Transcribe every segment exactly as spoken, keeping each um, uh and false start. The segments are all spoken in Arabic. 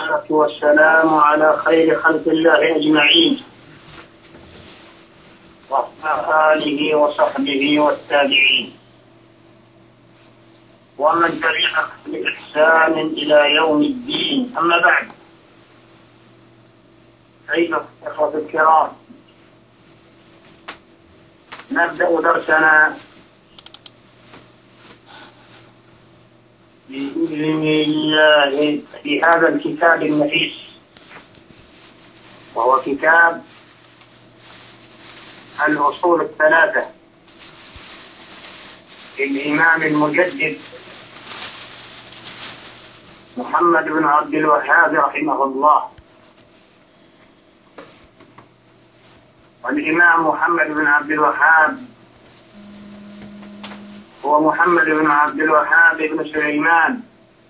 والصلاة والسلام على خير خلق الله أجمعين وعلى آله وصحبه والتابعين ومن تبعهم بإحسان إلى يوم الدين. أما بعد، أيها الأخوة الكرام، نبدأ درسنا بإذن الله في هذا الكتاب النفيس، وهو كتاب الأصول الثلاثة للإمام المجدد محمد بن عبد الوهاب رحمه الله. والإمام محمد بن عبد الوهاب هو محمد بن عبد الوهاب بن سليمان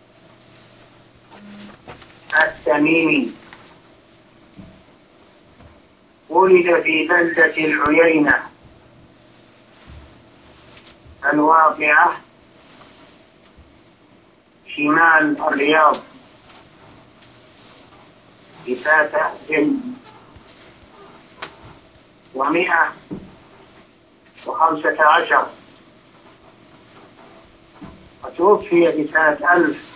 التميمي، ولد في بلدة العيينة الواقعة شمال الرياض في سنة ومئة وخمسة عشر، وتوفي في سنة ألف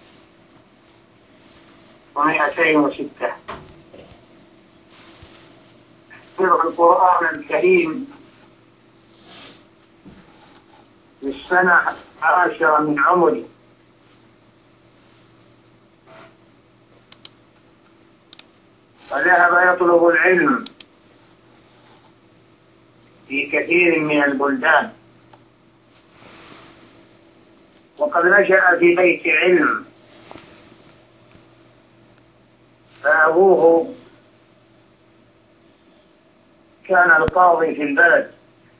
ومئتين وستة. حفظ القرآن الكريم في السنة العاشرة من عمره، وذهب يطلب العلم في كثير من البلدان، وقد نشأ في بيت علم، فأبوه كان القاضي في البلد،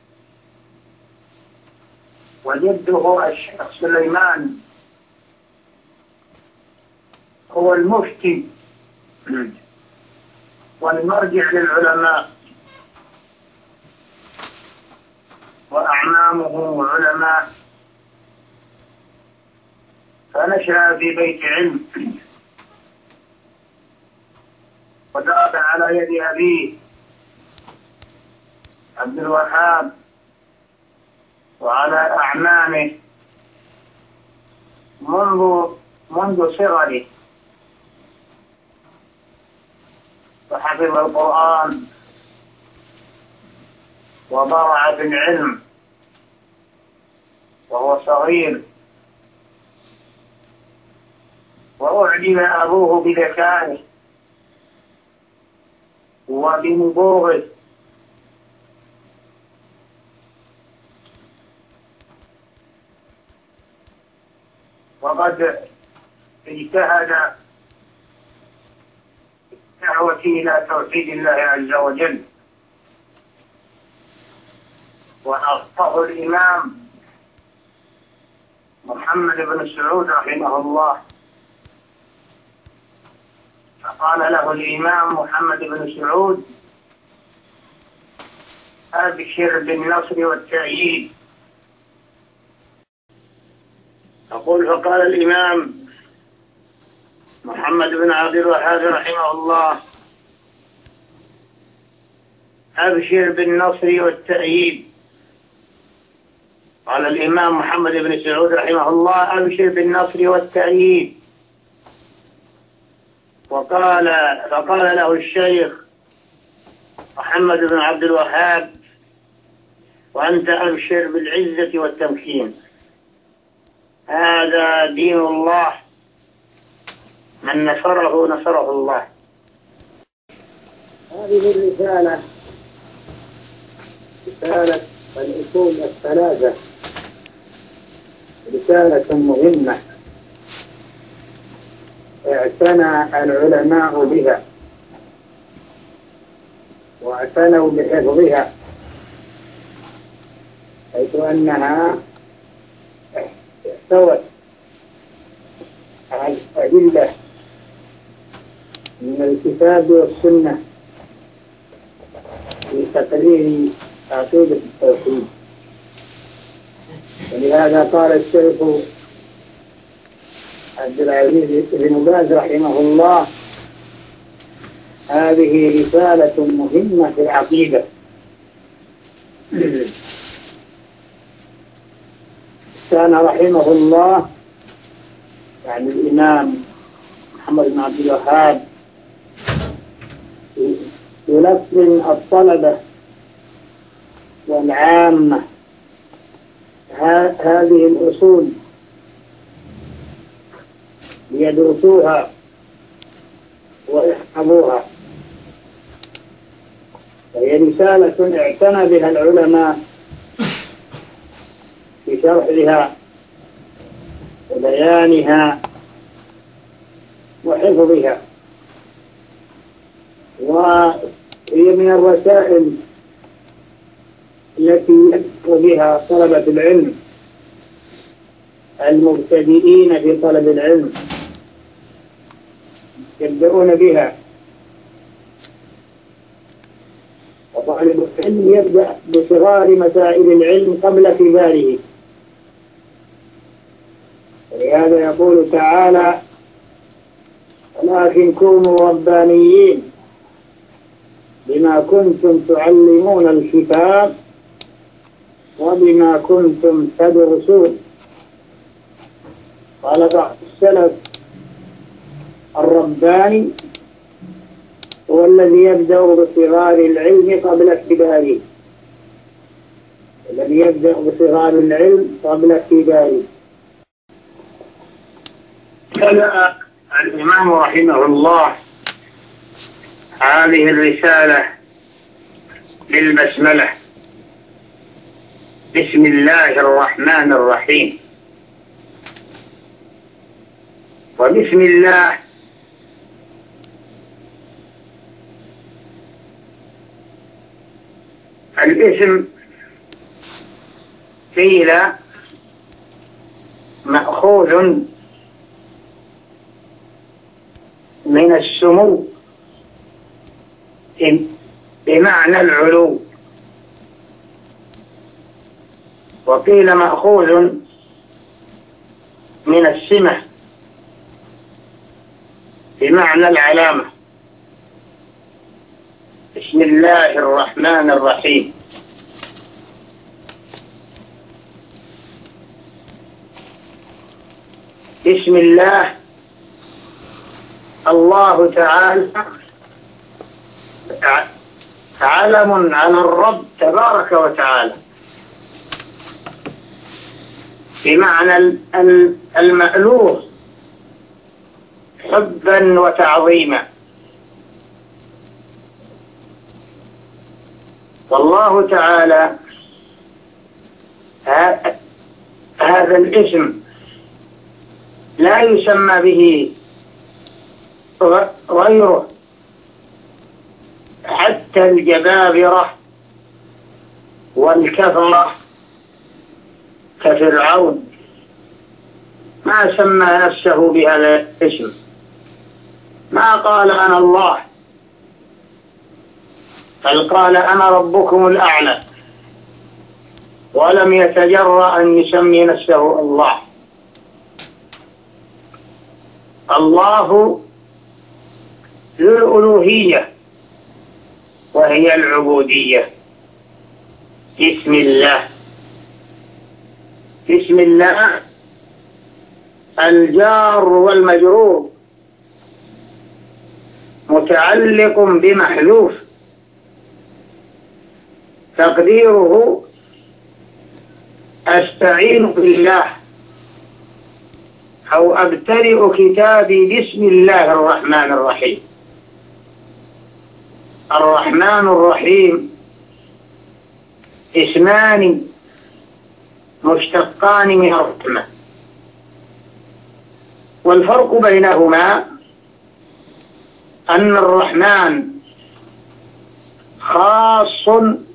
وجده الشيخ سليمان هو المفتي والمرجع للعلماء، وأعمامه علماء، فنشأ في بيت علم ودرس على يد أبيه عبد الوهاب وعلى أعمامه منذ منذ صغره، فحفظ القرآن وبرع في العلم وهو صغير، وأعجب أبوه بذكائه وبنبوغه، وقد اجتهد في الدعوة إلى توحيد الله عز وجل، وأخطأه الإمام محمد بن سعود رحمه الله، فقال له الإمام محمد بن سعود: أبشر بالنصر والتأييد. أقول فقال الإمام محمد بن عبد الوهاب رحمه الله: أبشر بالنصر والتأييد. قال الإمام محمد بن سعود رحمه الله: أبشر بالنصر والتأييد. وقال فقال له الشيخ محمد بن عبد الوهاب: وأنت أبشر بالعزة والتمكين، هذا دين الله، من نصره نصره الله. هذه الرسالة رسالة الأصول الثلاثة، رسالة مهمة اعتنى العلماء بها واعتنوا بحفظها، حيث أنها احتوت على الأدلة من الكتاب والسنة في تقرير عقيدة التوحيد. ولهذا قال الشيخ عبد العزيز بن باز رحمه الله: هذه رسالة مهمة في العقيدة. كان رحمه الله، يعني الإمام محمد بن عبد الوهاب، يلقن الطلبة والعامة هذه الأصول ليدرسوها ويحفظوها، وهي رسالة اعتنى بها العلماء في شرحها وبيانها وحفظها، وهي من الرسائل التي يدعو بها طلبة العلم المبتدئين في طلب العلم، يبدأون بها. وطالب العلم يبدأ بصغار مسائل العلم قبل كباره، ولهذا يقول تعالى: ولكن كونوا ربانيين بما كنتم تعلمون الكتاب وبما كنتم تدرسون. قال بعض السلف: الرباني هو الذي يبدأ بصغار العلم قبل كباره، الذي يبدأ بصغار العلم قبل كباره. بدأ الإمام رحمه الله هذه الرسالة بالبسملة: بسم الله الرحمن الرحيم. وبسم الله الاسم قيل مأخوذ من السمو بمعنى العلو، وقيل مأخوذ من السمة بمعنى العلامة. بسم الله الرحمن الرحيم. بسم الله، الله تعالى علم على الرب تبارك وتعالى، بمعنى المألوف حبا وتعظيما. والله تعالى هذا الاسم لا يسمى به غيره، حتى الجبابرة والكفرة كفرعون ما سمى نفسه بهذا الاسم، ما قال أنا الله، بل قال أنا ربكم الأعلى، ولم يتجرأ أن يسمي نفسه الله. الله ذو الألوهية وهي العبودية. بسم الله، بسم الله الجار والمجرور متعلق بمحذوف تقديره أستعين بالله أو أبتدئ كتابي بسم الله الرحمن الرحيم. الرحمن الرحيم اسمان مشتقان من الرحمة، والفرق بينهما أن الرحمن خاص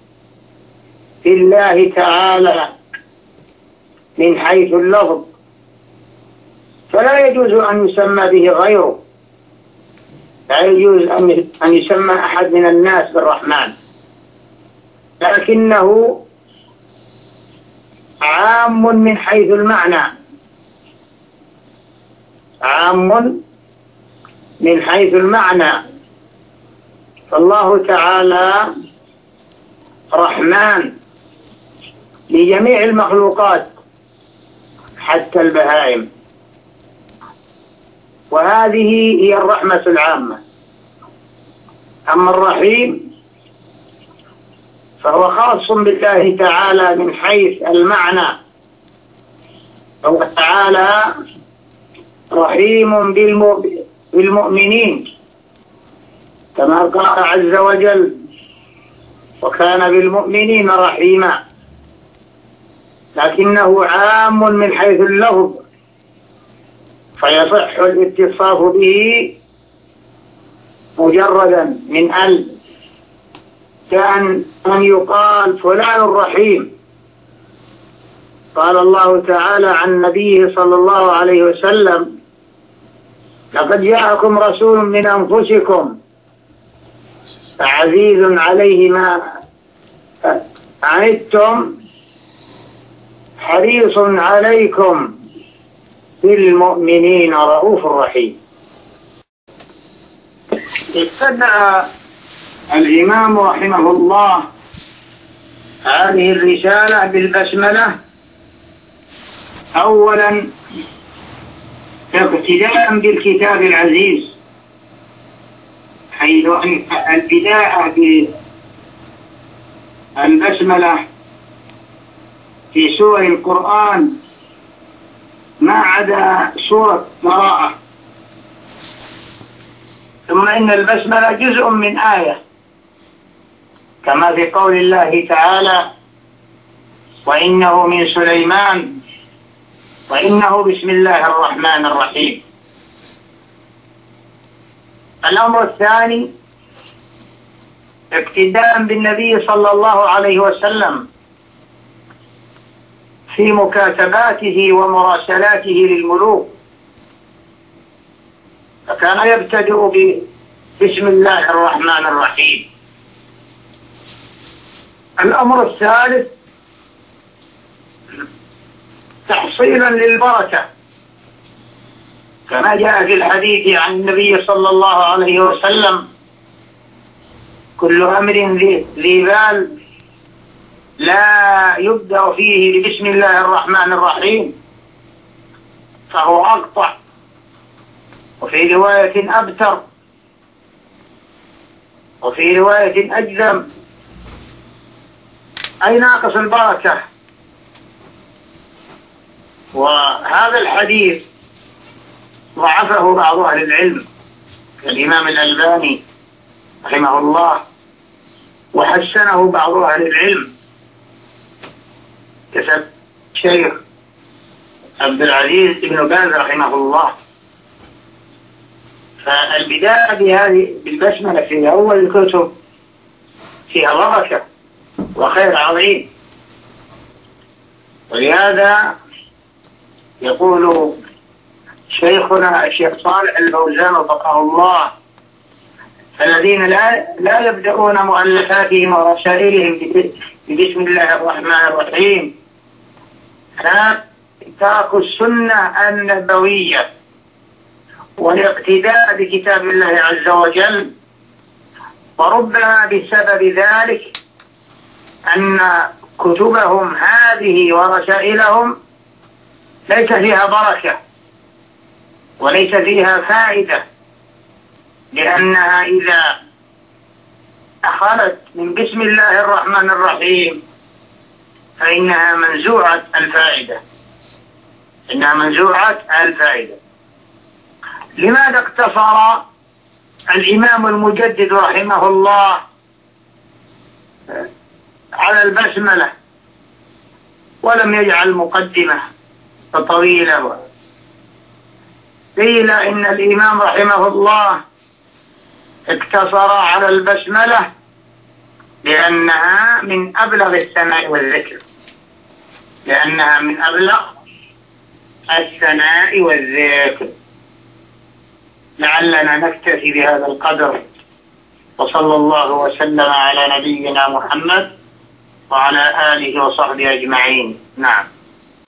بالله تعالى من حيث اللفظ، فلا يجوز أن يسمى به غيره، لا يجوز أن يسمى أحد من الناس بالرحمن، لكنه عام من حيث المعنى. عام من حيث المعنى، فالله تعالى رحمن لجميع المخلوقات حتى البهائم، وهذه هي الرحمة العامة. أما الرحيم فهو خاص بالله تعالى من حيث المعنى، فهو تعالى رحيم بالمؤمنين كما قال عز وجل: وكان بالمؤمنين رحيما، لكنه عام من حيث اللفظ، فيصح الاتصاف به مجردا من ال، كأن أن يقال فلان رحيم. قال الله تعالى عن نبيه صلى الله عليه وسلم: لقد جاءكم رسول من أنفسكم عزيز عليه ما عنتم حريص عليكم بالمؤمنين رؤوف رحيم. ابتدأ الإمام رحمه الله هذه الرسالة بالبسملة، أولا اقتداء بالكتاب العزيز، حيث أن البداية بالبسملة في سور القرآن ما عدا سورة براءة. ثم إن البسملة جزء من آية، كما في قول الله تعالى: وإنه من سليمان وإنه بسم الله الرحمن الرحيم. الأمر الثاني اقتداء بالنبي صلى الله عليه وسلم في مكاتباته ومراسلاته للملوك، فكان يبتدئ بسم الله الرحمن الرحيم. الأمر الثالث تحصيلا للبركة، كما جاء في الحديث عن النبي صلى الله عليه وسلم: كل أمر ذي بال لا يبدأ فيه بسم الله الرحمن الرحيم فهو أقطع، وفي رواية أبتر، وفي رواية أجزم، أي ناقص البركة. وهذا الحديث ضعفه بعض أهل العلم كالإمام الألباني رحمه الله، وحسنه بعض أهل العلم كتب الشيخ عبد العزيز بن باز رحمه الله. فالبداية بهذه بالبسملة في أول الكتب فيها بركة وخير عظيم، ولهذا يقول شيخنا الشيخ صالح الفوزان وفقه الله: الذين لا لا يبدأون مؤلفاتهم ورسائلهم بسم الله الرحمن الرحيم تركوا السنة النبوية والاقتداء بكتاب الله عز وجل، وربما بسبب ذلك أن كتبهم هذه ورسائلهم ليس فيها بركة وليس فيها فائدة، لأنها إذا أخذت من بسم الله الرحمن الرحيم فإنها منزوعة الفائدة، إنها منزوعة الفائدة. لماذا اقتصر الإمام المجدد رحمه الله على البسملة ولم يجعل مقدمة طويلة؟ قيل إن الإمام رحمه الله اقتصر على البسملة لأنها من أبلغ الثناء والذكر، لأنها من أبلغ الثناء والذكر. لعلنا نكتفي بهذا القدر، وصلى الله وسلم على نبينا محمد وعلى آله وصحبه أجمعين. نعم.